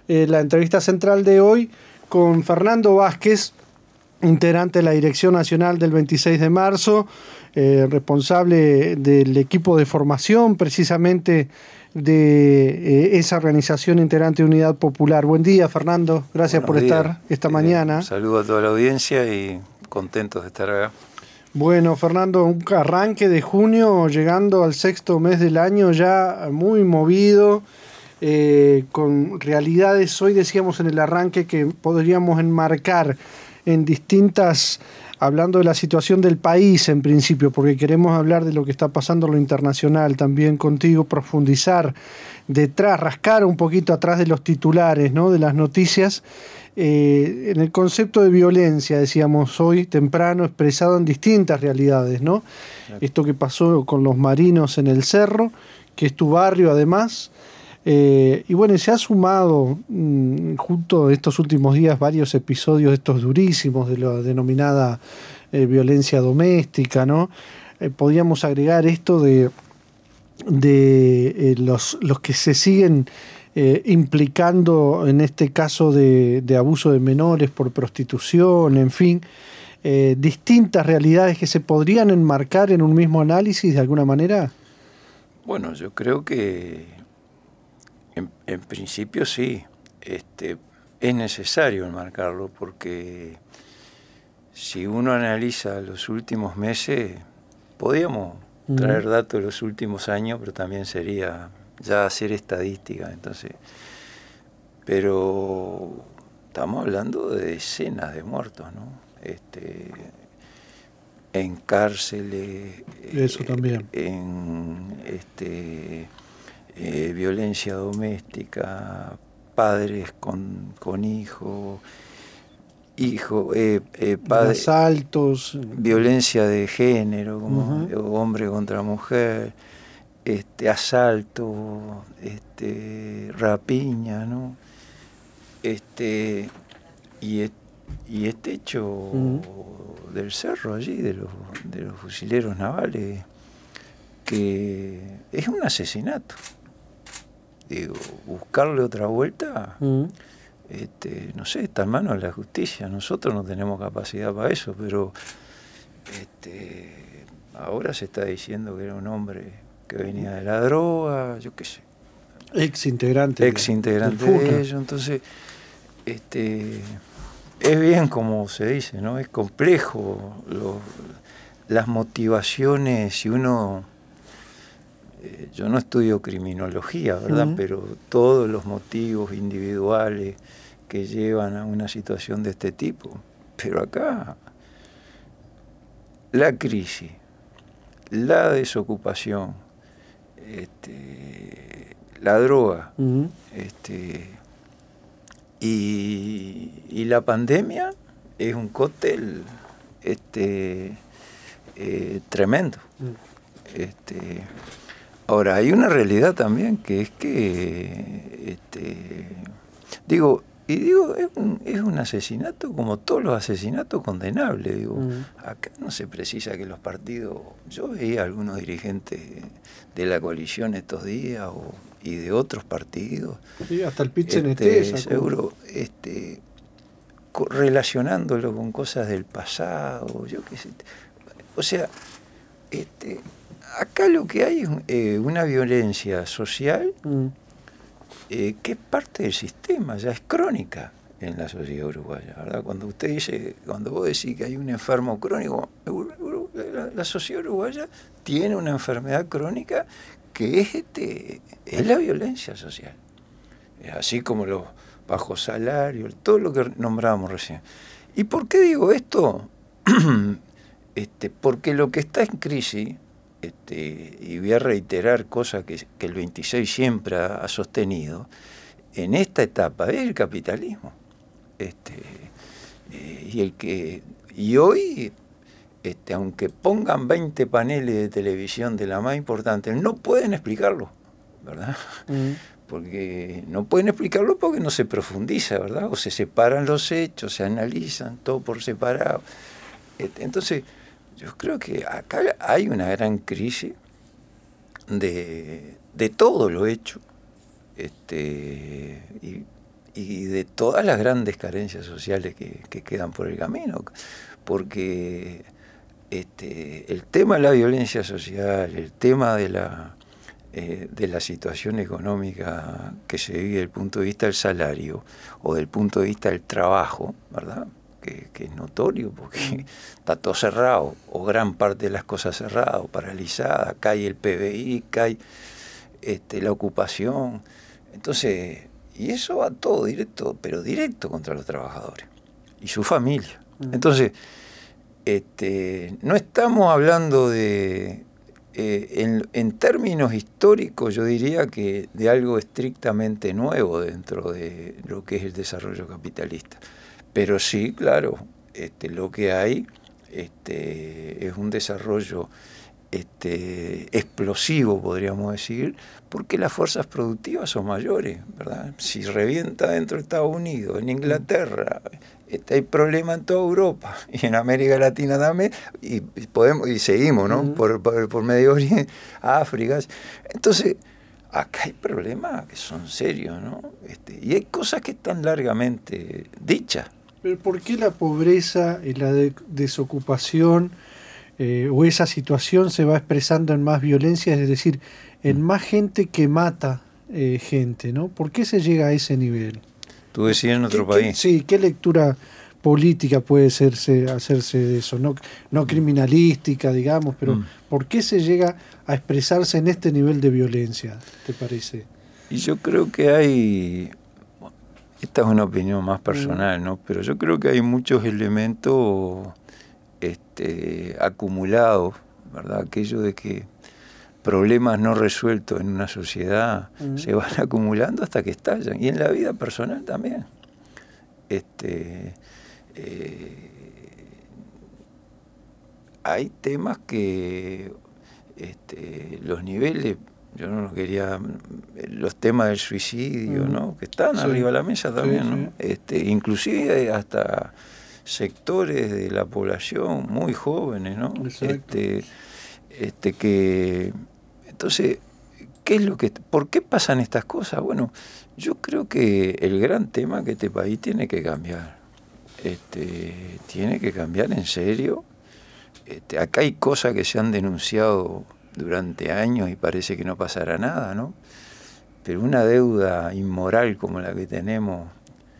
la entrevista central de hoy con Fernando Vázquez, integrante de la Dirección Nacional del 26 de marzo, responsable del equipo de formación precisamente de esa organización integrante de Unidad Popular. Buen día, Fernando. Gracias por estar esta mañana. Un saludo a toda la audiencia y contentos de estar acá. Bueno, Fernando, un arranque de junio, llegando al sexto mes del año, ya muy movido, con realidades, hoy decíamos en el arranque que podríamos enmarcar en distintas, hablando de la situación del país en principio, porque queremos hablar de lo que está pasando en lo internacional también contigo, profundizar detrás, rascar un poquito atrás de los titulares, ¿no?, de las noticias. En el concepto de violencia, decíamos hoy temprano, expresado en distintas realidades, ¿no? Claro. Esto que pasó con los marinos en el Cerro, que es tu barrio además, y bueno, se ha sumado junto estos últimos días varios episodios estos durísimos de la denominada violencia doméstica, ¿no? Podríamos agregar esto de los que se siguen implicando en este caso de abuso de menores por prostitución, en fin, distintas realidades que se podrían enmarcar en un mismo análisis de alguna manera. Bueno, yo creo que en principio sí, es necesario enmarcarlo porque si uno analiza los últimos meses, podríamos traer datos de los últimos años, pero también sería ya hacer estadística, entonces, pero estamos hablando de decenas de muertos, ¿no? En cárceles, eso también, en violencia doméstica, padres con hijos, padres, asaltos, violencia de género, como hombre contra mujer, asalto, rapiña, ¿no? Y este hecho del Cerro allí, de los fusileros navales, que es un asesinato. Digo, buscarle otra vuelta, no sé, está en manos de la justicia. Nosotros no tenemos capacidad para eso, pero ahora se está diciendo que era un hombre que venía de la droga, yo qué sé. Ex integrante de ellos, entonces es bien como se dice, ¿no? Es complejo las motivaciones, si uno, yo no estudio criminología, ¿verdad? Pero todos los motivos individuales que llevan a una situación de este tipo. Pero acá la crisis, la desocupación, la droga, y la pandemia es un cóctel tremendo. Ahora, hay una realidad también que es que, es un asesinato como todos los asesinatos condenables. Acá no se precisa que los partidos, yo veía a algunos dirigentes de la coalición estos días y de otros partidos. Sí, hasta el PIT-CNT seguro, relacionándolo con cosas del pasado, yo qué sé. O sea, acá lo que hay es una violencia social que es parte del sistema, ya es crónica en la sociedad uruguaya, ¿verdad? Cuando vos decís que hay un enfermo crónico, la sociedad uruguaya tiene una enfermedad crónica que es la violencia social. Así como los bajos salarios, todo lo que nombrábamos recién. ¿Y por qué digo esto? Porque lo que está en crisis, y voy a reiterar cosas que el 26 siempre ha sostenido, en esta etapa es el capitalismo. Y hoy, aunque pongan 20 paneles de televisión de la más importante, no pueden explicarlo, ¿verdad? Porque no pueden explicarlo porque no se profundiza, ¿verdad? O se separan los hechos, se analizan todo por separado. Entonces, yo creo que acá hay una gran crisis de todo lo hecho, y de todas las grandes carencias sociales que quedan por el camino, porque el tema de la violencia social, el tema de la situación económica que se vive desde el punto de vista del salario o del punto de vista del trabajo, ¿verdad? Que es notorio porque está todo cerrado, o gran parte de las cosas cerradas, o paralizadas, cae el PBI, cae la ocupación. Entonces, y eso va todo directo, pero directo contra los trabajadores y su familia. Entonces, no estamos hablando de, en términos históricos, yo diría que de algo estrictamente nuevo dentro de lo que es el desarrollo capitalista. Pero sí, claro, lo que hay es un desarrollo explosivo, podríamos decir, porque las fuerzas productivas son mayores, ¿verdad? Si revienta dentro de Estados Unidos, en Inglaterra, hay problemas en toda Europa y en América Latina también, y seguimos, ¿no? Por Medio Oriente, África. Entonces, acá hay problemas que son serios, ¿no? Y hay cosas que están largamente dichas. Pero ¿por qué la pobreza y la desocupación o esa situación se va expresando en más violencia, es decir, en más gente que mata gente, ¿no? ¿Por qué se llega a ese nivel? ¿Tú decías en otro país? Sí, ¿qué lectura política puede hacerse de eso? No criminalística, digamos, pero ¿por qué se llega a expresarse en este nivel de violencia, te parece? Y yo creo que hay, esta es una opinión más personal, ¿no? Pero yo creo que hay muchos elementos acumulados, ¿verdad? Aquello de que problemas no resueltos en una sociedad se van acumulando hasta que estallan, y en la vida personal también. Hay temas que los niveles, yo no los quería, los temas del suicidio, ¿no? Que están arriba de la mesa también, ¿no? Inclusive hasta sectores de la población muy jóvenes, ¿no? Entonces, ¿por qué pasan estas cosas? Bueno, yo creo que el gran tema que este país tiene que cambiar, tiene que cambiar en serio. Acá hay cosas que se han denunciado durante años y parece que no pasará nada, ¿no? Pero una deuda inmoral como la que tenemos,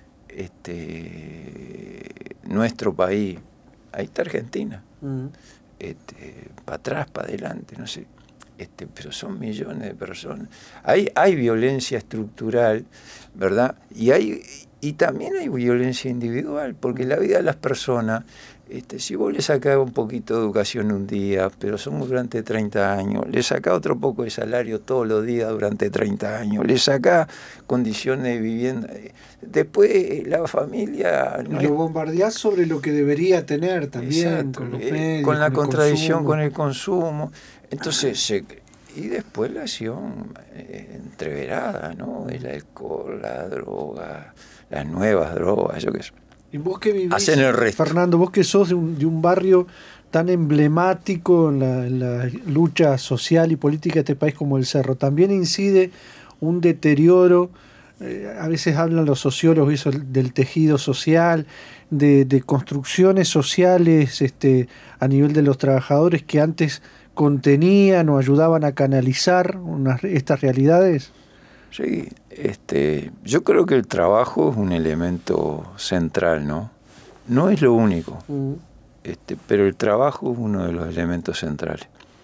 nuestro país, ahí está Argentina, para atrás, para adelante, no sé, pero son millones de personas. Hay violencia estructural, ¿verdad? Y también hay violencia individual, porque la vida de las personas, si vos le sacás un poquito de educación un día, pero somos durante 30 años, le sacás otro poco de salario todos los días durante 30 años, le sacás condiciones de vivienda, después la familia... Y lo bombardeás sobre lo que debería tener también, exacto, con los medios, con la contradicción con el consumo. Entonces, y después la acción entreverada, ¿no? El alcohol, la droga, las nuevas drogas, yo qué sé. Y vos que vivís, hacen el resto. Fernando, vos que sos de un barrio tan emblemático en la lucha social y política de este país como el Cerro, ¿también incide un deterioro? A veces hablan los sociólogos eso, del tejido social, de construcciones sociales a nivel de los trabajadores que antes contenían o ayudaban a canalizar estas realidades. Sí, yo creo que el trabajo es un elemento central, ¿no? No es lo único, pero el trabajo es uno de los elementos centrales.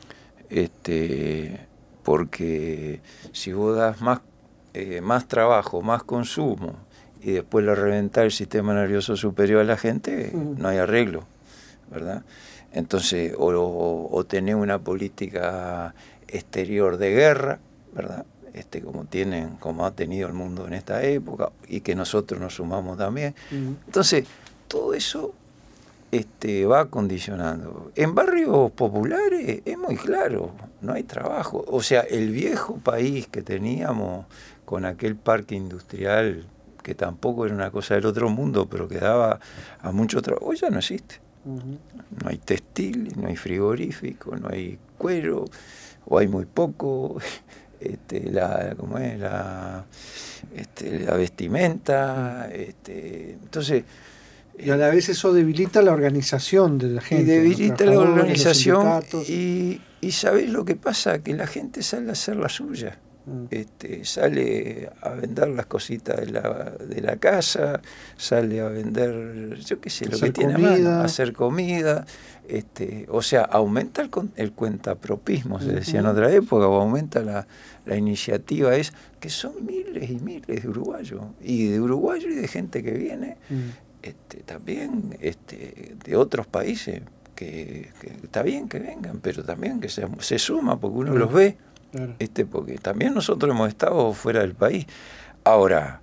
Porque si vos das más trabajo, más consumo, y después le reventás el sistema nervioso superior a la gente, no hay arreglo, ¿verdad? Entonces, o tener una política exterior de guerra, ¿verdad? Como ha tenido el mundo en esta época, y que nosotros nos sumamos también. Entonces, todo eso va condicionando. En barrios populares es muy claro, no hay trabajo. O sea, el viejo país que teníamos con aquel parque industrial, que tampoco era una cosa del otro mundo, pero que daba a mucho trabajo, hoy ya no existe. No hay textil, no hay frigorífico, no hay cuero, o hay muy poco. ¿cómo es? La vestimenta, entonces... Y a la vez eso debilita la organización de la gente. Y debilita la organización y ¿sabés lo que pasa? Que la gente sale a hacer la suya. Sale a vender las cositas de la casa, sale a vender, yo qué sé, lo que tiene a mano, hacer comida, o sea, aumenta el cuentapropismo, se decía en otra época, o aumenta la iniciativa, que son miles y miles de uruguayos, y de gente que viene, también de otros países, que está bien que vengan, pero también que se suma, porque uno los ve. Claro. Porque también nosotros hemos estado fuera del país. Ahora,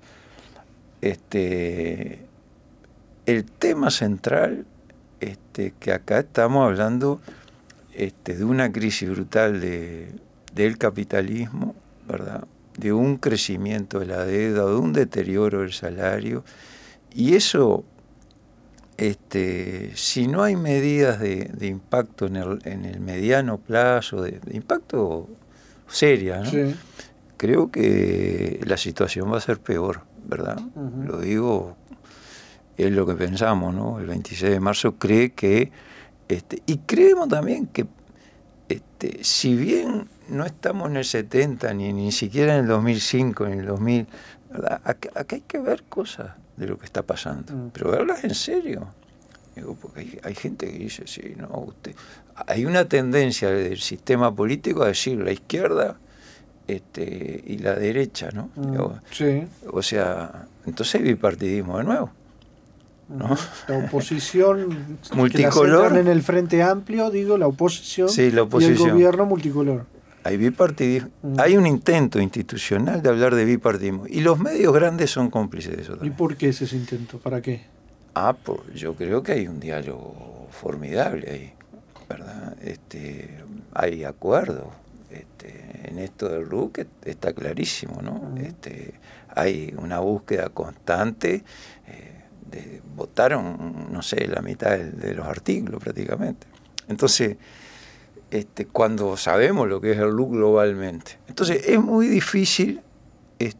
el tema central, que acá estamos hablando de una crisis brutal del capitalismo, ¿verdad? De un crecimiento de la deuda, de un deterioro del salario, y eso, si no hay medidas de impacto en el mediano plazo, de impacto seria, ¿no? Sí. Creo que la situación va a ser peor, ¿verdad? Lo digo, es lo que pensamos, ¿no? El 26 de marzo cree que, y creemos también que, si bien no estamos en el 70, ni siquiera en el 2005, en el 2000, ¿verdad? Acá hay que ver cosas de lo que está pasando, pero verlas en serio. Digo, porque hay gente que dice, sí, no, hay una tendencia del sistema político a decir la izquierda y la derecha, ¿no? Sí. O sea, entonces hay bipartidismo de nuevo, ¿no? La oposición multicolor que en el Frente Amplio, digo, la oposición, sí, la oposición. Y el gobierno multicolor. Hay bipartidismo, hay un intento institucional de hablar de bipartidismo, y los medios grandes son cómplices de eso también. ¿Y por qué ese intento? ¿Para qué? Pues yo creo que hay un diálogo formidable ahí, ¿verdad? Hay acuerdo. En esto del RUC está clarísimo, ¿no? Hay una búsqueda constante. Votaron, no sé, la mitad de los artículos prácticamente. Entonces, cuando sabemos lo que es el RUC globalmente, entonces es muy difícil, es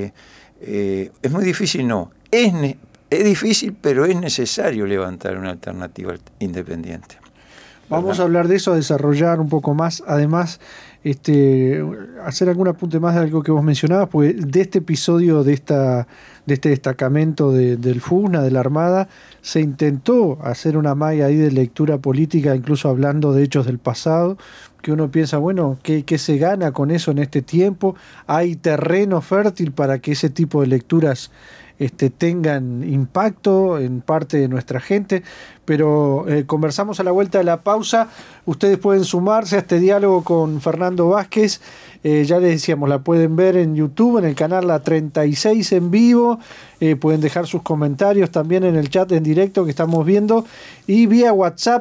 muy difícil, no, es difícil, pero es necesario levantar una alternativa independiente. Vamos a hablar de eso, a desarrollar un poco más. Además, hacer algún apunte más de algo que vos mencionabas, pues de este episodio de este destacamento del FUSNA, de la Armada, se intentó hacer una malla ahí de lectura política, incluso hablando de hechos del pasado, que uno piensa, bueno, ¿qué se gana con eso en este tiempo? ¿Hay terreno fértil para que ese tipo de lecturas tengan impacto en parte de nuestra gente? Pero conversamos a la vuelta de la pausa. Ustedes pueden sumarse a este diálogo con Fernando Vázquez. Ya les decíamos, la pueden ver en YouTube, en el canal La 36 en vivo. Pueden dejar sus comentarios también en el chat en directo que estamos viendo. Y vía WhatsApp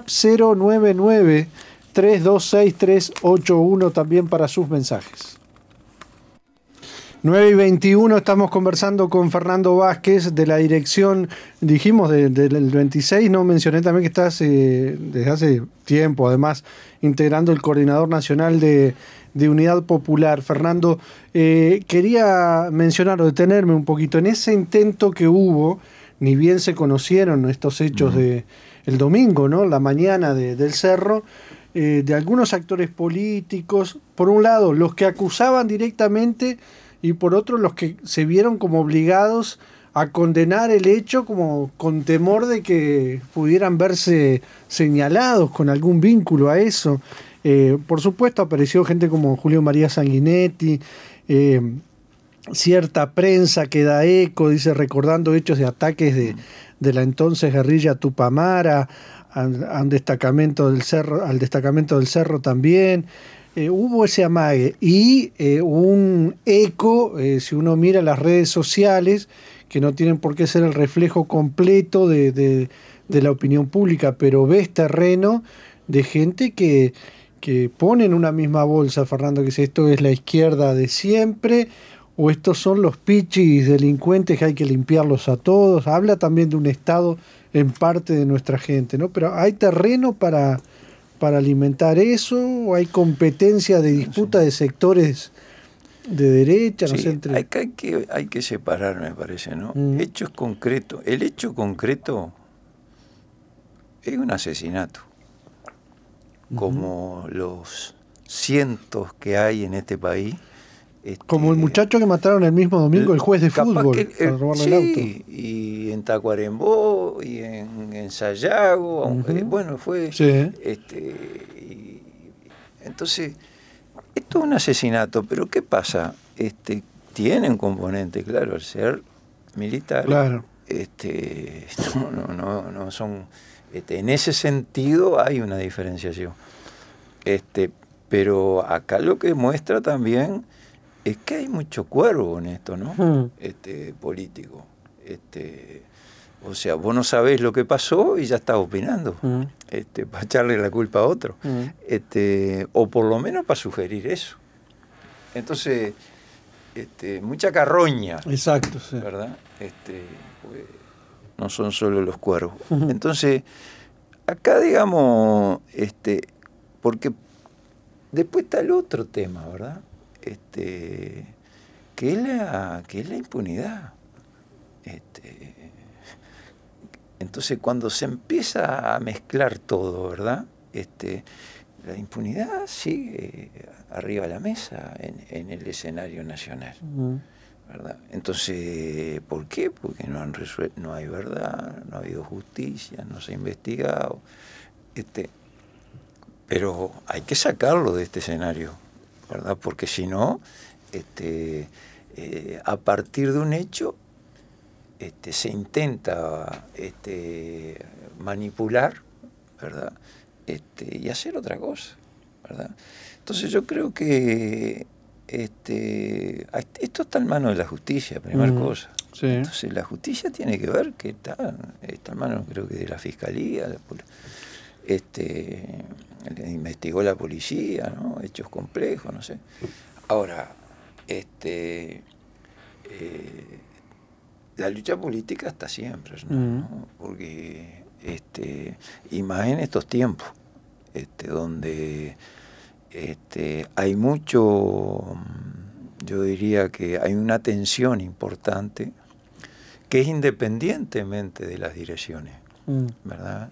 099-326-381 también para sus mensajes. 9:21, estamos conversando con Fernando Vázquez de la dirección, dijimos, del 26, no mencioné también que estás desde hace tiempo, además, integrando el Coordinador Nacional de Unidad Popular. Fernando, quería mencionar o detenerme un poquito en ese intento que hubo, ni bien se conocieron estos hechos de el domingo, ¿no? La mañana del Cerro, de algunos actores políticos, por un lado, los que acusaban directamente, y por otro los que se vieron como obligados a condenar el hecho como con temor de que pudieran verse señalados con algún vínculo a eso. Por supuesto apareció gente como Julio María Sanguinetti, cierta prensa que da eco, dice, recordando hechos de ataques de la entonces guerrilla Tupamara al destacamento del Cerro también. Hubo ese amague y un eco, si uno mira las redes sociales, que no tienen por qué ser el reflejo completo de la opinión pública, pero ves terreno de gente que pone en una misma bolsa, Fernando, que si esto es la izquierda de siempre o estos son los pichis delincuentes que hay que limpiarlos a todos. Habla también de un Estado en parte de nuestra gente, ¿no? Pero hay terreno para alimentar eso, o hay competencia de disputa de sectores de derecha, no Sí, sé, entre... hay que separar, me parece, ¿no? Hechos concretos. El hecho concreto es un asesinato, como los cientos que hay en este país. Como el muchacho que mataron el mismo domingo, el juez de fútbol, para robarle el auto. Sí, y en Tacuarembó, y en Sayago, bueno, fue... Sí. Entonces, esto es un asesinato, pero ¿qué pasa? Tiene un componente, claro, el ser militar. Claro. No son... en ese sentido hay una diferenciación. Pero acá lo que muestra también es que hay mucho cuervo en esto, ¿no? Político. O sea, vos no sabés lo que pasó y ya estás opinando, para echarle la culpa a otro, o por lo menos para sugerir eso. Entonces, mucha carroña. Exacto, sí. ¿Verdad? Pues, no son solo los cuervos. Entonces, acá digamos, porque después está el otro tema, ¿verdad? Que es la impunidad. Entonces, cuando se empieza a mezclar todo, ¿verdad? La impunidad sigue arriba de la mesa en el escenario nacional, ¿verdad? Entonces, ¿por qué? Porque no hay verdad, no ha habido justicia, no se ha investigado. Pero hay que sacarlo de este escenario, ¿verdad? Porque si no, a partir de un hecho, se intenta manipular, ¿verdad? Y hacer otra cosa, ¿verdad? Entonces yo creo que esto está en manos de la justicia, primera cosa. Sí. Entonces la justicia tiene que ver que está en manos, creo que de la fiscalía, investigó la policía, ¿no? Hechos complejos, no sé. Ahora, la lucha política está siempre, ¿no? Porque y más en estos tiempos, donde hay mucho, yo diría que hay una tensión importante que es independientemente de las direcciones, ¿verdad?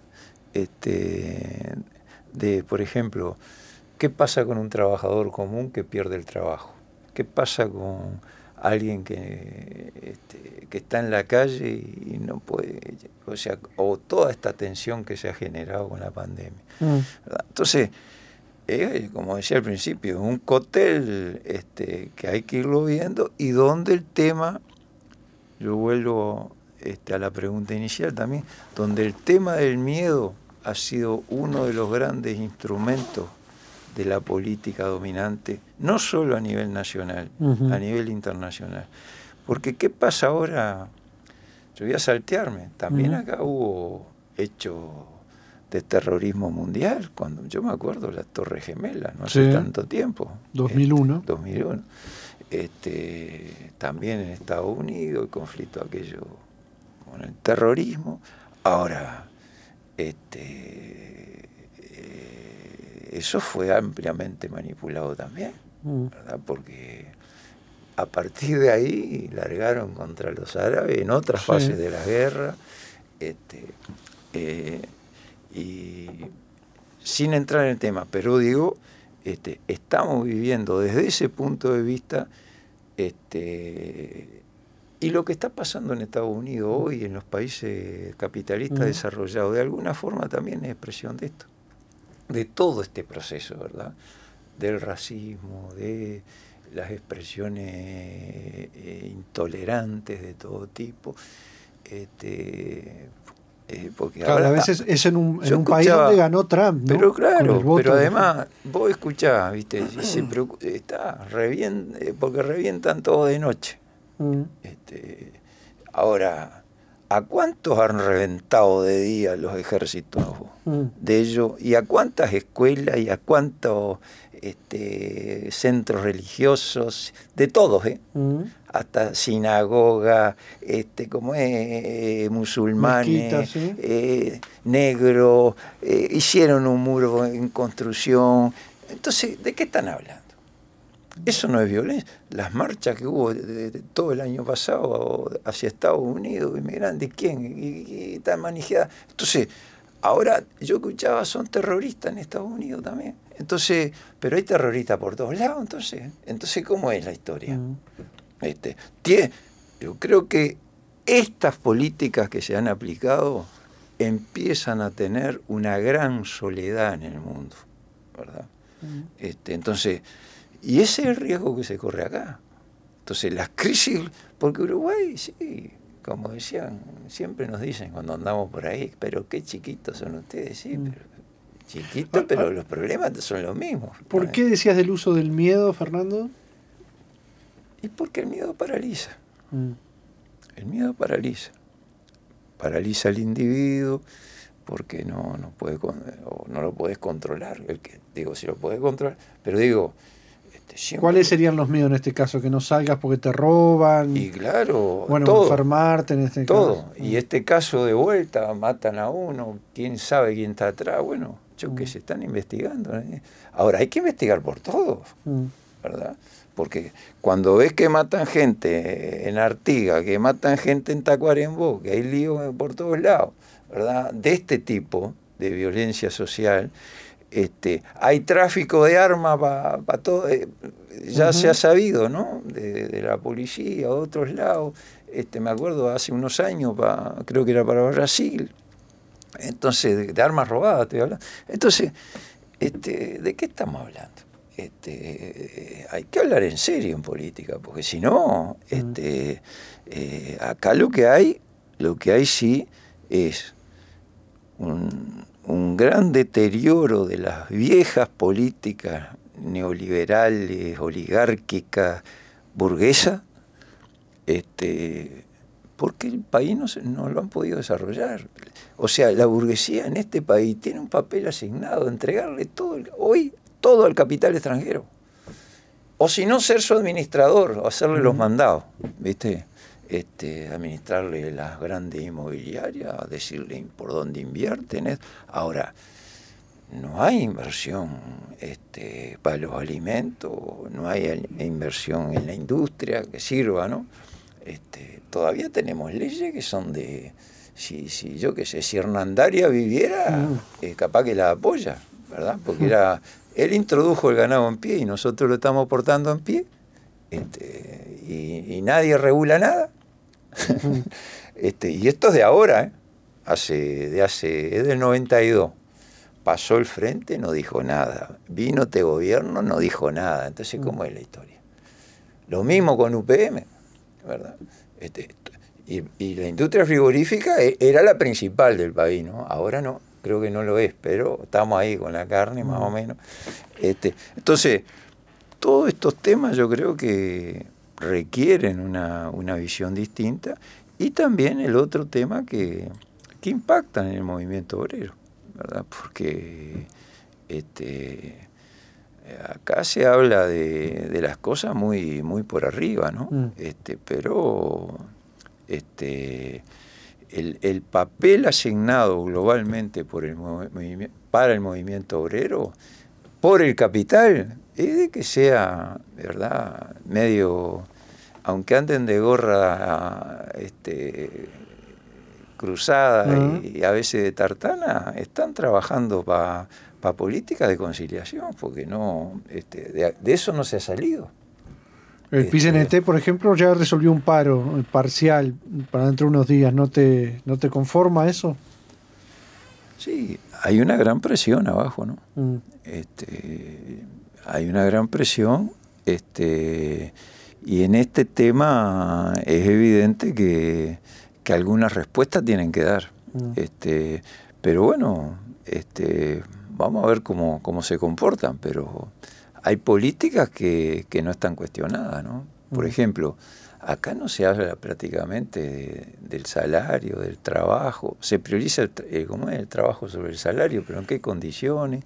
Por ejemplo, ¿qué pasa con un trabajador común que pierde el trabajo? ¿Qué pasa con alguien que está en la calle y no puede, o sea, o toda esta tensión que se ha generado con la pandemia? Entonces, como decía al principio, un cóctel que hay que irlo viendo, y donde el tema, yo vuelvo a la pregunta inicial también, donde el tema del miedo ha sido uno de los grandes instrumentos de la política dominante, no solo a nivel nacional, a nivel internacional. Porque ¿qué pasa ahora? Yo voy a saltearme. También acá hubo hechos de terrorismo mundial, cuando yo me acuerdo las Torres Gemelas, no hace tanto tiempo. 2001. 2001. También en Estados Unidos, el conflicto aquello con el terrorismo. Ahora, eso fue ampliamente manipulado también, ¿verdad? Porque a partir de ahí largaron contra los árabes en otras fases de la guerra, y sin entrar en el tema, pero digo, estamos viviendo desde ese punto de vista, y lo que está pasando en Estados Unidos hoy, en los países capitalistas desarrollados, de alguna forma también es expresión de esto, de todo este proceso, ¿verdad? Del racismo, de las expresiones intolerantes de todo tipo. Porque claro, ahora, a veces es en un país donde ganó Trump, ¿no? Pero claro, voto, pero además vos escuchás, ¿viste? Y está porque revientan todo de noche. Ahora, ¿a cuántos han reventado de día los ejércitos de ellos? ¿Y a cuántas escuelas y a cuántos centros religiosos? De todos, hasta sinagoga, como musulmanes, negros, hicieron un muro en construcción. Entonces, ¿de qué están hablando? Eso no es violencia. Las marchas que hubo de todo el año pasado hacia Estados Unidos, inmigrantes, ¿quién? Y tan manejada. Entonces, ahora yo escuchaba, son terroristas en Estados Unidos también. Entonces, pero hay terroristas por todos lados, entonces ¿cómo es la historia? Yo creo que estas políticas que se han aplicado empiezan a tener una gran soledad en el mundo, ¿verdad? Entonces, y ese es el riesgo que se corre acá. Entonces, las crisis, porque Uruguay, sí, como decían, siempre nos dicen cuando andamos por ahí, pero qué chiquitos son ustedes, sí, pero chiquitos, pero los problemas son los mismos. ¿Por qué decías del uso del miedo, Fernando? Y porque el miedo paraliza. El miedo paraliza. Paraliza al individuo porque no lo puedes controlar. Si lo puedes controlar, pero digo, siempre. ¿Cuáles serían los miedos en este caso? Que no salgas porque te roban. Y claro, bueno, todo, enfermarte en este todo. caso. Y este caso de vuelta, matan a uno, quién sabe quién está atrás. Bueno, que se están investigando. Ahora, hay que investigar por todos, ¿verdad? Porque cuando ves que matan gente en Artigas, que matan gente en Tacuarembó, que hay líos por todos lados, ¿verdad? De este tipo de violencia social, hay tráfico de armas para todo, ya se ha sabido, ¿no? De la policía, de otros lados. Me acuerdo hace unos años, creo que era para Brasil, entonces de armas robadas, estoy hablando. Entonces, ¿de qué estamos hablando? Hay que hablar en serio en política, porque si no, acá lo que hay sí es un gran deterioro de las viejas políticas neoliberales, oligárquicas, burguesas, porque el país no lo han podido desarrollar. O sea, la burguesía en este país tiene un papel asignado, entregarle hoy todo al capital extranjero. O si no, ser su administrador, o hacerle los mandados, ¿viste? Administrarle las grandes inmobiliarias, decirle por dónde invierten. Ahora, no hay inversión para los alimentos, no hay inversión en la industria que sirva, ¿no? Todavía tenemos leyes que son de... Si yo qué sé, si Hernandaria viviera, capaz que la apoya, ¿verdad? Porque él introdujo el ganado en pie y nosotros lo estamos portando en pie, y nadie regula nada. Y esto es de ahora, es del 92. Pasó el frente, no dijo nada. Vino este gobierno, no dijo nada. Entonces, ¿cómo es la historia? Lo mismo con UPM, ¿verdad? Y la industria frigorífica era la principal del país, ¿no? Ahora no, creo que no lo es, pero estamos ahí con la carne más o menos. Entonces, todos estos temas yo creo que requieren una visión distinta, y también el otro tema que impactan en el movimiento obrero, ¿verdad? Porque acá se habla de las cosas muy, muy por arriba, ¿no? Pero el papel asignado globalmente para el movimiento obrero, por el capital, es de que sea, ¿verdad?, medio, aunque anden de gorra cruzada y a veces de tartana, están trabajando para políticas de conciliación, porque no, de eso no se ha salido. El PCNT, por ejemplo, ya resolvió un paro parcial para dentro de unos días. ¿No te conforma eso? Sí, hay una gran presión abajo, ¿no? Hay una gran presión, y en este tema es evidente que algunas respuestas tienen que dar. Pero bueno, vamos a ver cómo se comportan, pero hay políticas que no están cuestionadas, ¿no? Por ejemplo, acá no se habla prácticamente del salario, del trabajo. Se prioriza el trabajo sobre el salario, pero ¿en qué condiciones?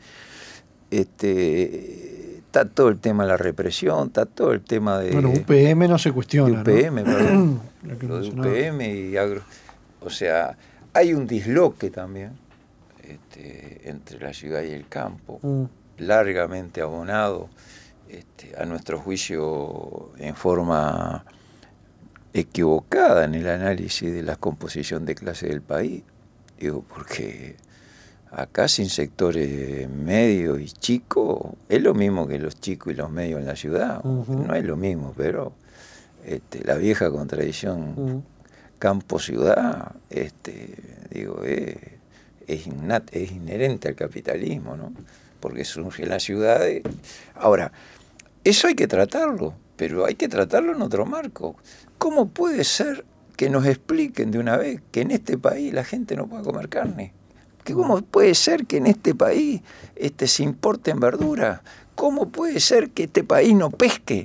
Está todo el tema de la represión, está todo el tema de... Bueno, UPM no se cuestiona, de UPM, ¿no? perdón. Lo de UPM y agro... O sea, hay un disloque también entre la ciudad y el campo, largamente abonado, a nuestro juicio, en forma equivocada en el análisis de la composición de clase del país. Digo, porque acá sin sectores medios y chicos, es lo mismo que los chicos y los medios en la ciudad. No es lo mismo, pero la vieja contradicción campo-ciudad, digo, es inherente al capitalismo, ¿no? Porque surge en las ciudades. Ahora, eso hay que tratarlo, pero hay que tratarlo en otro marco. ¿Cómo puede ser que nos expliquen de una vez que en este país la gente no puede comer carne? ¿Cómo puede ser que en este país se importen verduras? ¿Cómo puede ser que este país no pesque?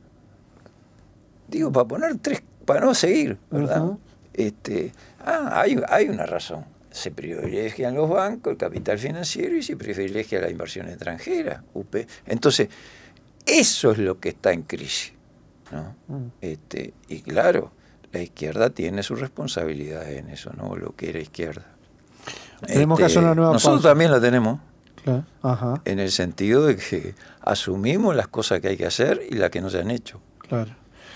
Digo, para no seguir, ¿verdad? Hay una razón. Se privilegian los bancos, el capital financiero, y se privilegia la inversión extranjera. Entonces, eso es lo que está en crisis, ¿no? Y claro, la izquierda tiene su responsabilidad en eso, ¿no? Lo que era izquierda. Tenemos que hacer una nueva nosotros pausa. también la tenemos, claro. Ajá. En el sentido de que asumimos las cosas que hay que hacer y las que no se han hecho. Claro.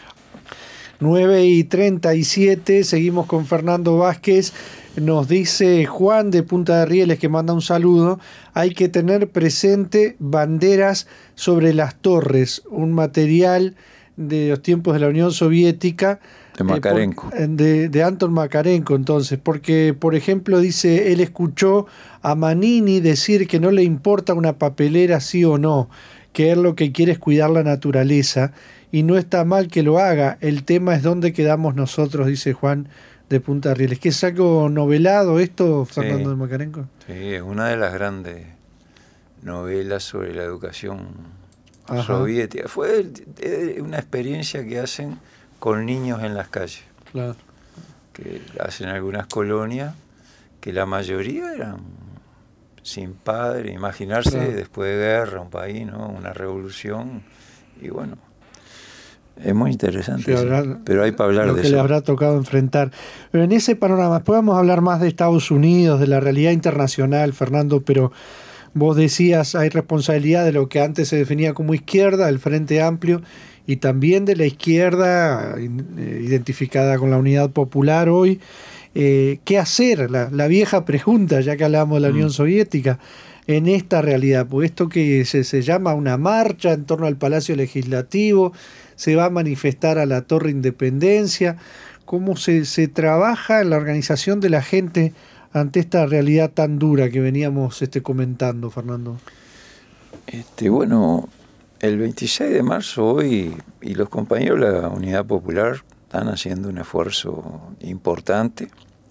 9:37, seguimos con Fernando Vázquez. Nos dice Juan de Punta de Rieles, que manda un saludo. Hay que tener presente banderas sobre las torres, un material de los tiempos de la Unión Soviética. De Makarenko. De Anton Makarenko, entonces, porque, por ejemplo, dice, él escuchó a Manini decir que no le importa una papelera sí o no, que él lo que quiere es cuidar la naturaleza, y no está mal que lo haga, el tema es dónde quedamos nosotros, dice Juan de Punta de Rieles. ¿Que es algo novelado esto, Fernando de Makarenko? Sí, es una de las grandes novelas sobre la educación soviética. Fue una experiencia que hacen con niños en las calles. Claro. Que hacen algunas colonias, que la mayoría eran sin padre. Imaginarse, claro, después de guerra, un país, ¿no? Una revolución, y bueno, es muy interesante, sí, pero hay para hablar de eso. Lo que le habrá tocado enfrentar. Pero en ese panorama, podemos hablar más de Estados Unidos, de la realidad internacional, Fernando, pero vos decías, hay responsabilidad de lo que antes se definía como izquierda, el Frente Amplio, y también de la izquierda identificada con la Unidad Popular hoy. ¿Qué hacer? La vieja pregunta, ya que hablamos de la Unión Soviética, en esta realidad, pues esto que se llama una marcha en torno al Palacio Legislativo, se va a manifestar a la Torre Independencia. ¿Cómo se trabaja en la organización de la gente ante esta realidad tan dura que veníamos comentando, Fernando? Bueno, el 26 de marzo hoy, y los compañeros de la Unidad Popular están haciendo un esfuerzo importante.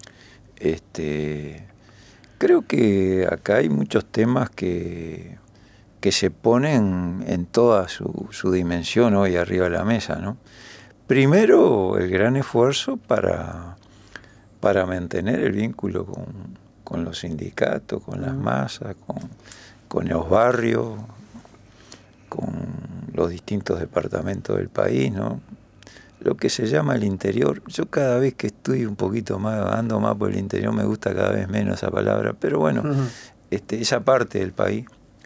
Creo que acá hay muchos temas que se ponen en toda su dimensión hoy arriba de la mesa, ¿no? Primero, el gran esfuerzo para mantener el vínculo con los sindicatos, con las masas, con los barrios, con los distintos departamentos del país, ¿no? Lo que se llama el interior. Yo cada vez que estoy un poquito más, ando más por el interior, me gusta cada vez menos esa palabra, pero bueno, esa parte del país,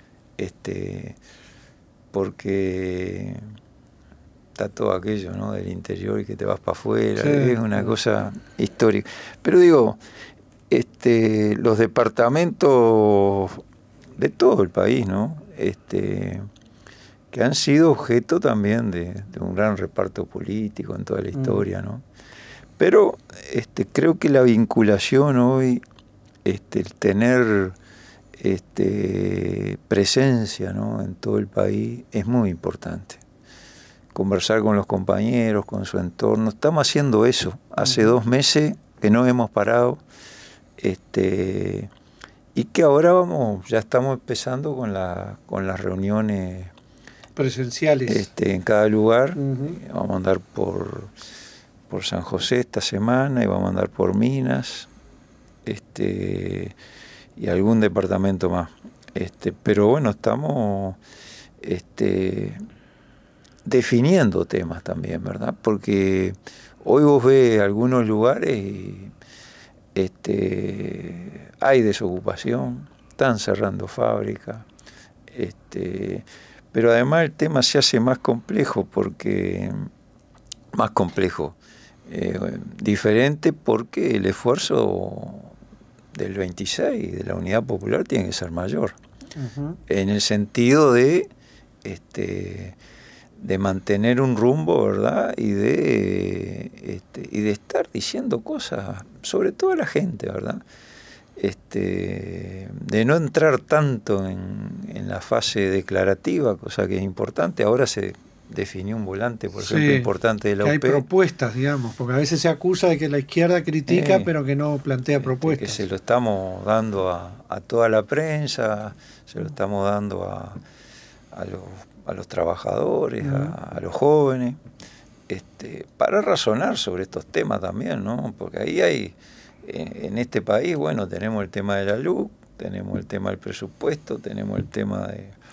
porque está todo aquello, ¿no? Del interior y que te vas para afuera, sí, es una cosa histórica. Pero digo, los departamentos de todo el país, ¿no? Que han sido objeto también de un gran reparto político en toda la historia, ¿no? Pero creo que la vinculación hoy, el tener presencia, ¿no? En todo el país es muy importante. Conversar con los compañeros, con su entorno. Estamos haciendo eso. Hace 2 meses que no hemos parado, y que ahora ya estamos empezando con las reuniones presenciales en cada lugar. Vamos a andar por San José esta semana, y vamos a andar por Minas, y algún departamento más. Pero bueno, estamos definiendo temas también, ¿verdad? Porque hoy vos ves algunos lugares y hay desocupación, están cerrando fábricas, pero además el tema se hace más complejo, diferente porque el esfuerzo del 26 de la Unidad Popular tiene que ser mayor, en el sentido de mantener un rumbo, ¿verdad? Y de estar diciendo cosas sobre toda la gente, ¿verdad? De no entrar tanto en la fase declarativa, cosa que es importante. Ahora se definió un volante, por ejemplo, importante de la UP. Hay propuestas, digamos, porque a veces se acusa de que la izquierda critica, pero que no plantea propuestas. Que se lo estamos dando a toda la prensa, se lo estamos dando a los trabajadores, a los jóvenes, para razonar sobre estos temas también, ¿no? Porque ahí hay, en este país, bueno, tenemos el tema de la luz, tenemos el tema del presupuesto, tenemos el tema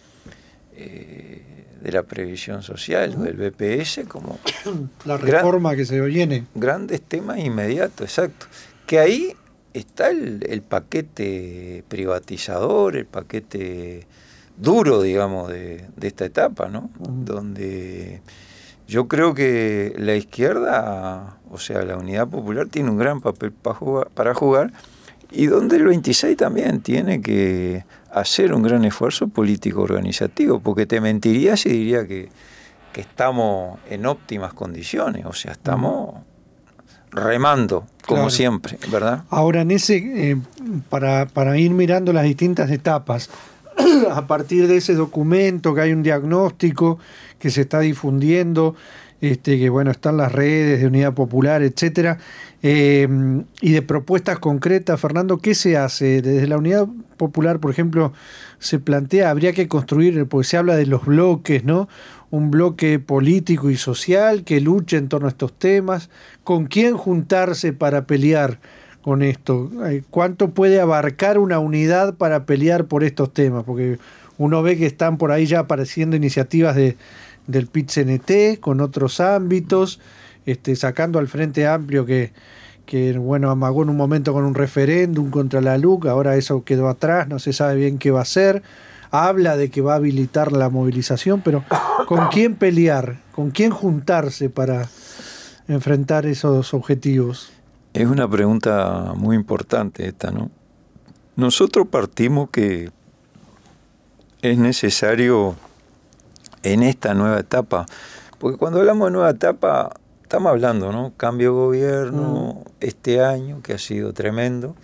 de la previsión social, del BPS, como la reforma que se viene. Grandes temas inmediatos, exacto. Que ahí está el paquete privatizador, el paquete duro, digamos, de esta etapa, ¿no? Donde yo creo que la izquierda, o sea, la Unidad Popular, tiene un gran papel para jugar, y donde el 26 también tiene que hacer un gran esfuerzo político organizativo, porque te mentiría si diría que estamos en óptimas condiciones, o sea, estamos remando, como siempre, ¿verdad? Ahora, para ir mirando las distintas etapas, a partir de ese documento, que hay un diagnóstico que se está difundiendo, que bueno, están las redes de Unidad Popular, etcétera, y de propuestas concretas, Fernando, ¿qué se hace? Desde la Unidad Popular, por ejemplo, se plantea, habría que construir, porque se habla de los bloques, ¿no? Un bloque político y social que luche en torno a estos temas. ¿Con quién juntarse para pelear con esto? ¿Cuánto puede abarcar una unidad para pelear por estos temas? Porque uno ve que están por ahí ya apareciendo iniciativas del PIT-CNT con otros ámbitos, sacando al Frente Amplio que bueno, amagó en un momento con un referéndum contra la LUC, ahora eso quedó atrás, no se sabe bien qué va a hacer. Habla de que va a habilitar la movilización, pero ¿con quién pelear? ¿Con quién juntarse para enfrentar esos objetivos? Es una pregunta muy importante esta, ¿no? Nosotros partimos que es necesario en esta nueva etapa, porque cuando hablamos de nueva etapa, estamos hablando, ¿no? Cambio de gobierno, este año, que ha sido tremendo,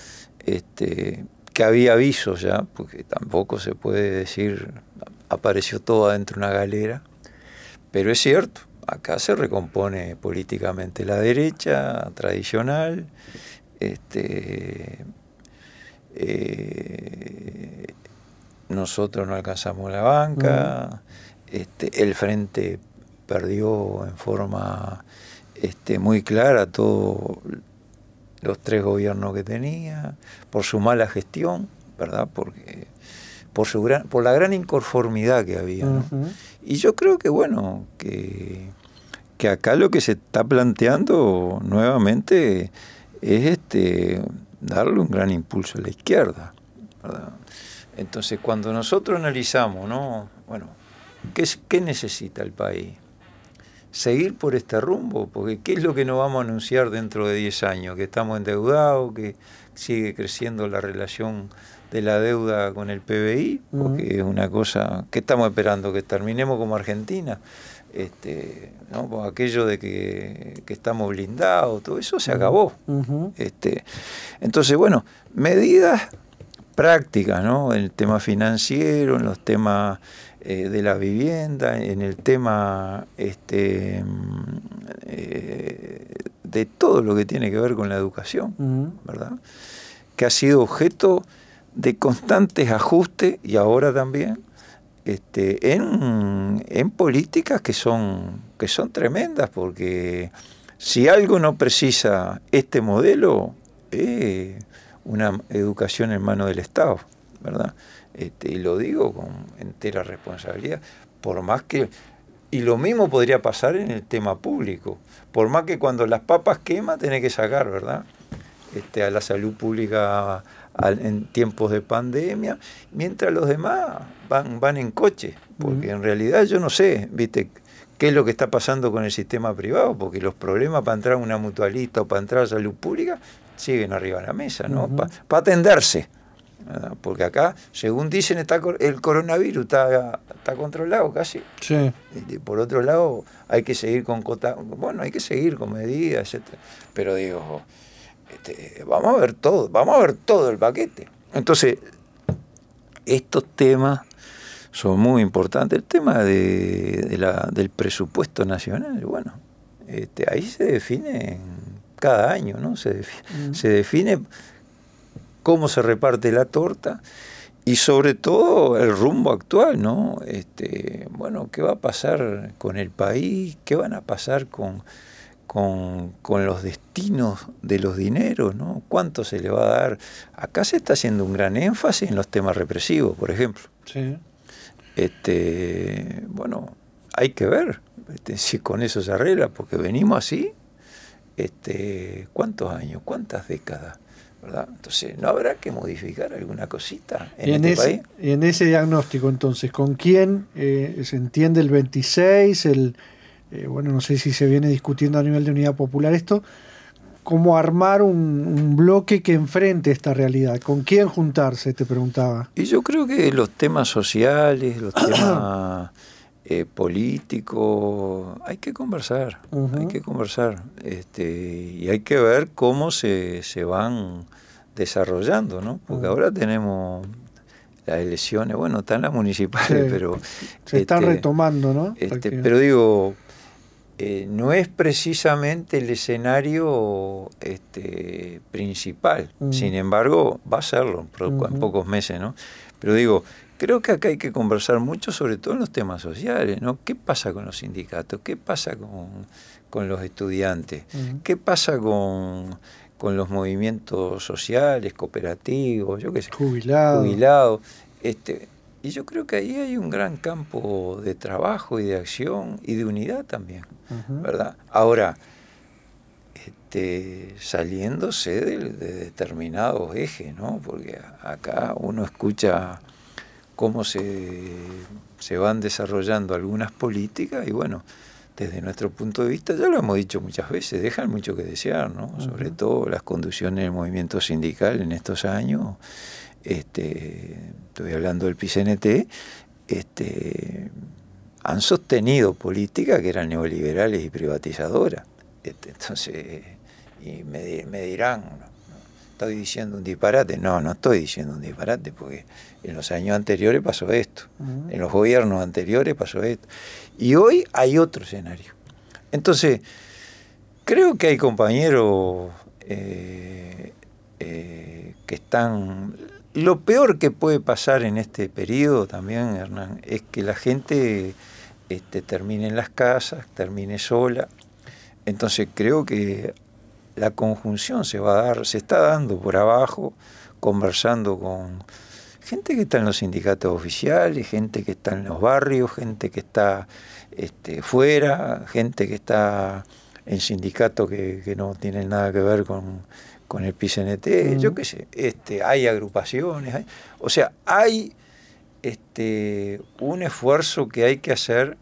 que había avisos ya, porque tampoco se puede decir, apareció todo adentro de una galera, pero es cierto, acá se recompone políticamente la derecha tradicional, nosotros no alcanzamos la banca, el Frente perdió en forma muy clara todos los 3 gobiernos que tenía, por su mala gestión, ¿verdad? Porque por la gran inconformidad que había, ¿no? Y yo creo que, bueno, que acá lo que se está planteando nuevamente es darle un gran impulso a la izquierda, ¿verdad? Entonces, cuando nosotros analizamos, ¿no? Bueno, ¿qué necesita el país? Seguir por este rumbo, porque ¿qué es lo que nos vamos a anunciar dentro de 10 años? Que estamos endeudados, que sigue creciendo la relación de la deuda con el PBI, porque es una cosa que estamos esperando, que terminemos como Argentina, ¿no? Pues aquello de que estamos blindados, todo eso se acabó. Entonces, bueno, medidas prácticas, ¿no? En el tema financiero, en los temas de la vivienda, en el tema de todo lo que tiene que ver con la educación, ¿verdad? Que ha sido objeto de constantes ajustes, y ahora también en políticas que son tremendas, porque si algo no precisa este modelo es una educación en manos del Estado, ¿verdad? Y lo digo con entera responsabilidad, por más que, y lo mismo podría pasar en el tema público, por más que cuando las papas queman tenés que sacar, ¿verdad? a la salud pública en tiempos de pandemia, mientras los demás van en coche, porque en realidad yo no sé, ¿viste?, qué es lo que está pasando con el sistema privado, porque los problemas para entrar a una mutualista o para entrar a salud pública siguen arriba de la mesa, ¿no? Para atenderse, ¿verdad? Porque acá, según dicen, el coronavirus está controlado casi. Sí. Y por otro lado, hay que seguir hay que seguir con medidas, etc. Pero digo, vamos a ver todo el paquete. Entonces, estos temas son muy importantes. El tema del presupuesto nacional, bueno, ahí se define cada año, ¿no? Se define cómo se reparte la torta y sobre todo el rumbo actual, ¿no? Bueno, ¿qué va a pasar con el país? ¿Qué van a pasar con los destinos de los dineros, ¿no? ¿Cuánto se le va a dar? Acá se está haciendo un gran énfasis en los temas represivos, por ejemplo. Sí. Bueno, hay que ver si con eso se arregla, porque venimos así, ¿cuántos años, cuántas décadas, ¿verdad? Entonces, ¿no habrá que modificar alguna cosita en este país? Y en ese diagnóstico, entonces, ¿con quién se entiende el 26? Bueno, no sé si se viene discutiendo a nivel de Unidad Popular esto, ¿cómo armar un bloque que enfrente esta realidad? ¿Con quién juntarse? Te preguntaba. Y yo creo que los temas sociales, los temas políticos, hay que conversar, hay que conversar, y hay que ver cómo se van desarrollando, ¿no? Porque ahora tenemos las elecciones, bueno, están las municipales, pero se están retomando, ¿no? Pero digo, no es precisamente el escenario principal. Sin embargo, va a serlo en pocos meses, ¿no? Pero digo, creo que acá hay que conversar mucho, sobre todo en los temas sociales, ¿no? ¿Qué pasa con los sindicatos? ¿Qué pasa con los estudiantes? ¿Qué pasa con los movimientos sociales, cooperativos, yo qué sé, jubilados? Y yo creo que ahí hay un gran campo de trabajo y de acción y de unidad también, ¿verdad? Ahora, saliéndose de determinados ejes, ¿no? Porque acá uno escucha cómo se van desarrollando algunas políticas y bueno, desde nuestro punto de vista, ya lo hemos dicho muchas veces, dejan mucho que desear, ¿no? Sobre todo las conducciones del movimiento sindical en estos años. Estoy hablando del PCNT, han sostenido políticas que eran neoliberales y privatizadoras. Entonces, y me dirán, ¿estoy diciendo un disparate? No estoy diciendo un disparate, porque en los años anteriores pasó esto, en los gobiernos anteriores pasó esto, y hoy hay otro escenario. Entonces, creo que hay compañeros que están... Lo peor que puede pasar en este periodo también, Hernán, es que la gente termine en las casas, termine sola. Entonces creo que la conjunción se está dando por abajo, conversando con gente que está en los sindicatos oficiales, gente que está en los barrios, gente que está fuera, gente que está en sindicatos que no tienen nada que ver con el PCNT, yo qué sé, hay agrupaciones, o sea, hay un esfuerzo que hay que hacer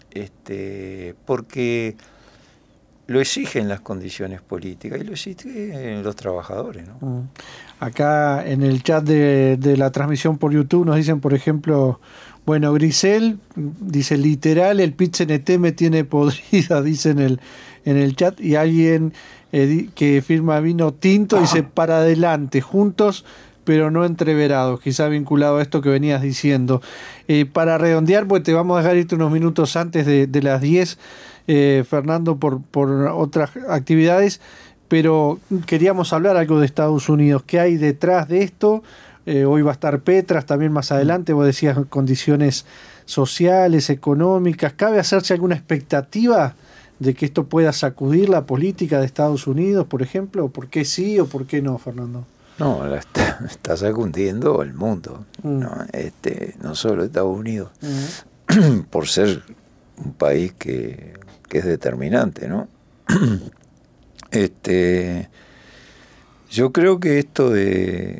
porque lo exigen las condiciones políticas y lo exigen los trabajadores, ¿no? Acá en el chat de la transmisión por YouTube nos dicen, por ejemplo, bueno, Grisel dice literal, el PCNT me tiene podrida, dice en el chat, y alguien que firma vino tinto dice para adelante, juntos pero no entreverados, quizá vinculado a esto que venías diciendo. Para redondear, pues te vamos a dejar irte unos minutos antes de las 10, Fernando, por otras actividades, pero queríamos hablar algo de Estados Unidos. ¿Qué hay detrás de esto? Hoy va a estar Petras también más adelante, vos decías condiciones sociales, económicas. ¿Cabe hacerse alguna expectativa de que esto pueda sacudir la política de Estados Unidos, por ejemplo? ¿Por qué sí o por qué no, Fernando? No, está sacudiendo el mundo, ¿no? No solo Estados Unidos, por ser un país que es determinante, ¿no? Yo creo que esto de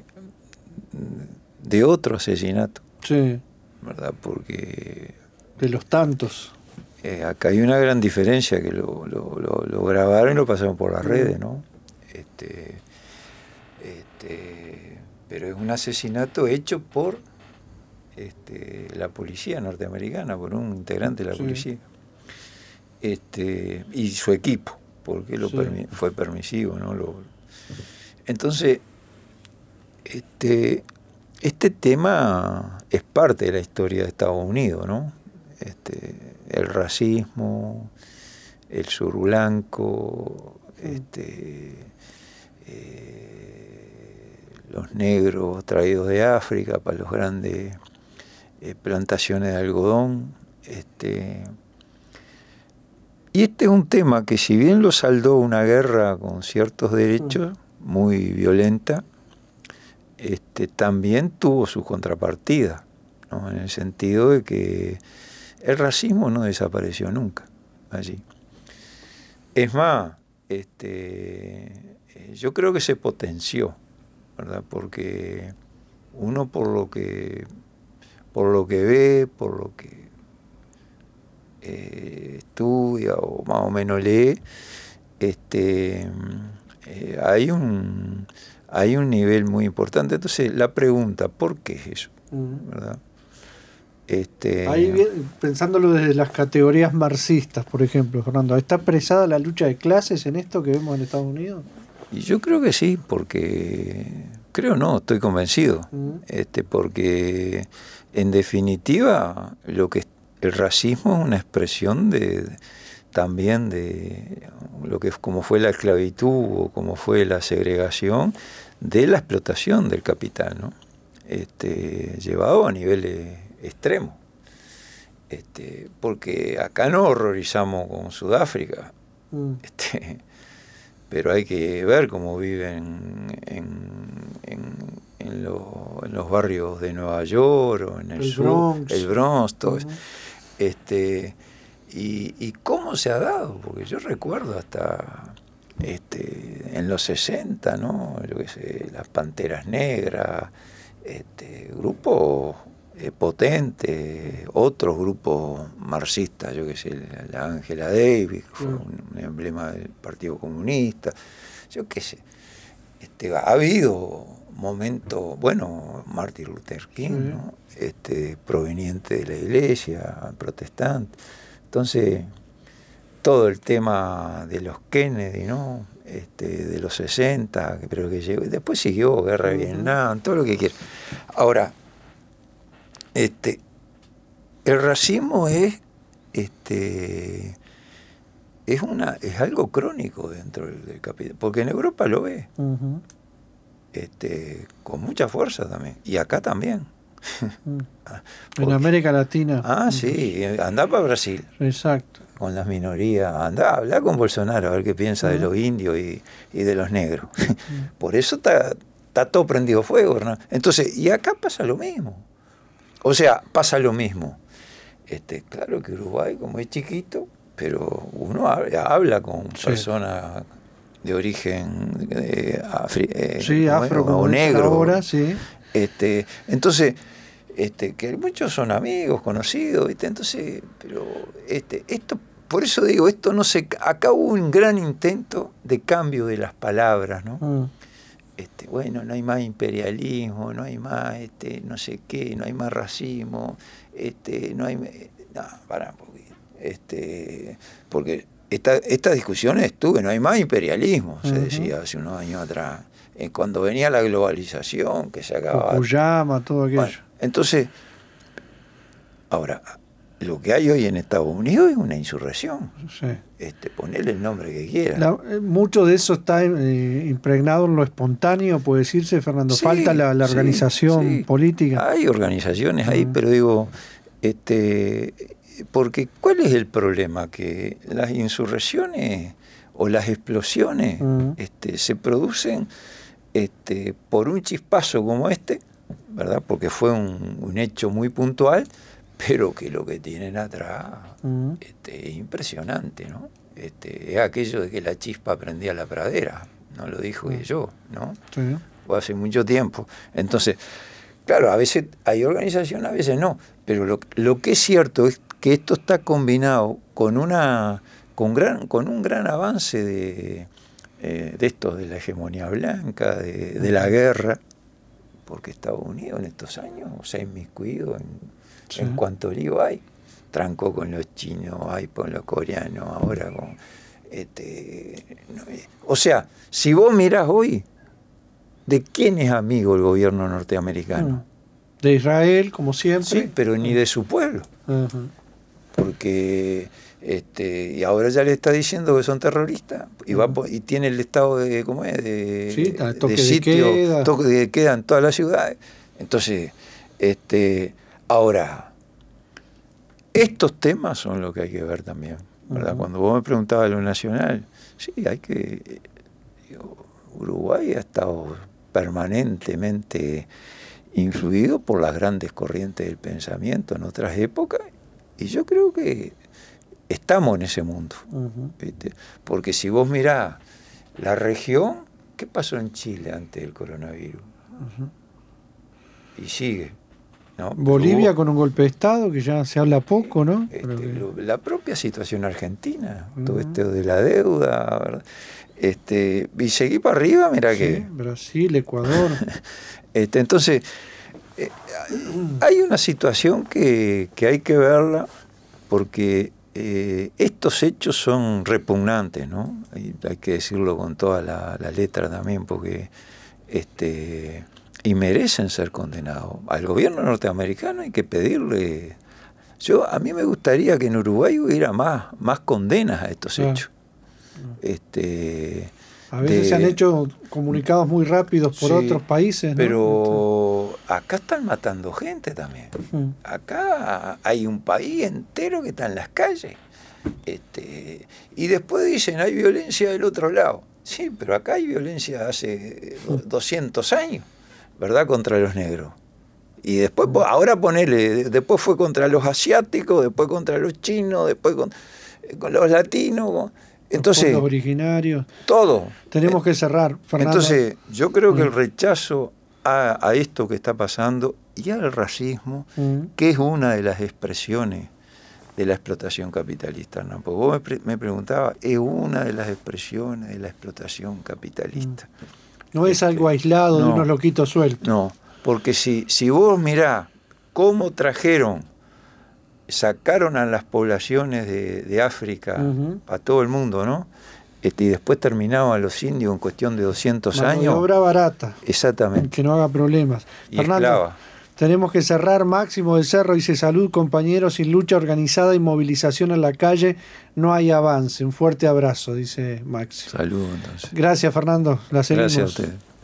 otro asesinato, Sí, ¿verdad? Porque de los tantos. acá hay una gran diferencia, que lo grabaron y lo pasaron por las redes, ¿no? Pero es un asesinato hecho por la policía norteamericana, por un integrante de la policía. Y su equipo, porque fue permisivo, ¿no? Entonces, este tema es parte de la historia de Estados Unidos, ¿no? El racismo, el sur blanco, los negros traídos de África para las grandes plantaciones de algodón. Y este es un tema que, si bien lo saldó una guerra con ciertos derechos, muy violenta, también tuvo su contrapartida, ¿no? En el sentido de que el racismo no desapareció nunca allí. Es más, yo creo que se potenció, ¿verdad? Porque uno por lo que ve, por lo que estudia o más o menos lee, hay un nivel muy importante. Entonces, la pregunta, ¿por qué es eso? ¿Verdad? Ahí pensándolo desde las categorías marxistas, por ejemplo, Fernando, ¿está expresada la lucha de clases en esto que vemos en Estados Unidos? Y yo creo que sí, porque estoy convencido, porque en definitiva el racismo es una expresión también de lo que como fue la esclavitud o como fue la segregación, de la explotación del capital, ¿no? Llevado a niveles extremos. Porque acá nos horrorizamos con Sudáfrica, pero hay que ver cómo viven en los barrios de Nueva York o en el sur, Bronx. el Bronx, todo eso. Y cómo se ha dado, porque yo recuerdo hasta en los 60, ¿no? Yo qué sé, las Panteras Negras, grupos potentes, otros grupos marxistas, yo qué sé, la Angela Davis, que fue un emblema del Partido Comunista, yo qué sé. Ha habido momentos, bueno, Martin Luther King, ¿no? Proveniente de la iglesia protestante. Entonces, todo el tema de los Kennedy, ¿no? De los 60, pero que llegó, después siguió Guerra de Vietnam, todo lo que quiera. Ahora, el racismo es algo crónico dentro del capital, porque en Europa lo ve, con mucha fuerza también, y acá también. En América Latina. Sí, andá para Brasil. Exacto. Con las minorías, habla con Bolsonaro a ver qué piensa de los indios y de los negros. Por eso está todo prendido fuego, ¿no? Entonces, y acá pasa lo mismo. O sea, pasa lo mismo. Claro que Uruguay, como es chiquito, pero uno habla con personas de origen afro o negro. Ahora, sí. Entonces, que muchos son amigos, conocidos, ¿viste? Entonces, pero esto, por eso digo, acá hubo un gran intento de cambio de las palabras, ¿no? Bueno, no hay más imperialismo, no hay más no sé qué, no hay más racismo, no hay, no, para un poquito, porque esta discusión no hay más imperialismo, se decía hace unos años atrás, cuando venía la globalización, que se acababa Fukuyama, todo aquello. Bueno, entonces, ahora, lo que hay hoy en Estados Unidos es una insurrección. Sí. Ponerle el nombre que quiera. Mucho de eso está impregnado en lo espontáneo, puede decirse, Fernando. Falta la organización política. Hay organizaciones ahí, pero digo, porque ¿cuál es el problema? Que las insurrecciones o las explosiones se producen por un chispazo como ¿verdad? Porque fue un hecho muy puntual, pero que lo que tienen atrás es impresionante, ¿no? Es aquello de que la chispa prendía la pradera, no lo dijo yo, ¿no? Sí. O hace mucho tiempo. Entonces, claro, a veces hay organización, a veces no, pero lo que es cierto es que esto está combinado con un gran avance de esto, de la hegemonía blanca, de la guerra, porque Estados Unidos en estos años se ha inmiscuido en cuanto lío hay. Trancó con los chinos, hay con los coreanos, ahora con... o sea, si vos mirás hoy, ¿de quién es amigo el gobierno norteamericano? De Israel, como siempre. Sí, pero ni de su pueblo. Porque y ahora ya le está diciendo que son terroristas y tiene el estado de, ¿cómo es? Toque de queda. Toque de queda en todas las ciudades. Entonces, ahora, estos temas son lo que hay que ver también, ¿verdad? Cuando vos me preguntabas lo nacional, sí, hay que... Uruguay ha estado permanentemente influido por las grandes corrientes del pensamiento en otras épocas, y yo creo que estamos en ese mundo. ¿Viste? Porque si vos mirás la región, ¿qué pasó en Chile antes del coronavirus? Y sigue, ¿no? Bolivia con un golpe de Estado, que ya se habla poco, ¿no? La propia situación argentina, todo esto de la deuda, ¿verdad? Y seguí para arriba, mirá que... Brasil, Ecuador. Entonces, hay una situación que hay que verla, porque estos hechos son repugnantes, ¿no? Hay que decirlo con toda la letra también, porque y merecen ser condenados. Al gobierno norteamericano hay que pedirle... A mí me gustaría que en Uruguay hubiera más condenas a estos hechos. A veces se han hecho comunicados muy rápidos por otros países, ¿no? Pero acá están matando gente también. Acá hay un país entero que está en las calles. Y después dicen, hay violencia del otro lado. Sí, pero acá hay violencia hace 200 años, ¿verdad?, contra los negros. Y después, ahora después fue contra los asiáticos, después contra los chinos, después con los latinos. Entonces, los originarios. Todo. Tenemos que cerrar, Fernando. Entonces, yo creo que el rechazo a esto que está pasando y al racismo, que es una de las expresiones de la explotación capitalista, ¿no? Porque vos me preguntabas, es una de las expresiones de la explotación capitalista. No es algo aislado de unos loquitos sueltos. No, porque si vos mirás cómo sacaron a las poblaciones de África a todo el mundo, ¿no? Y después terminaban los indios en cuestión de 200 años. Mano de obra barata. Exactamente. Que no haga problemas. Y Fernando, esclava. Tenemos que cerrar. Máximo del Cerro dice: salud, compañeros, sin lucha organizada y movilización en la calle no hay avance. Un fuerte abrazo, dice Máximo. Salud, entonces. Gracias, Fernando. La seguimos. Gracias a ustedes.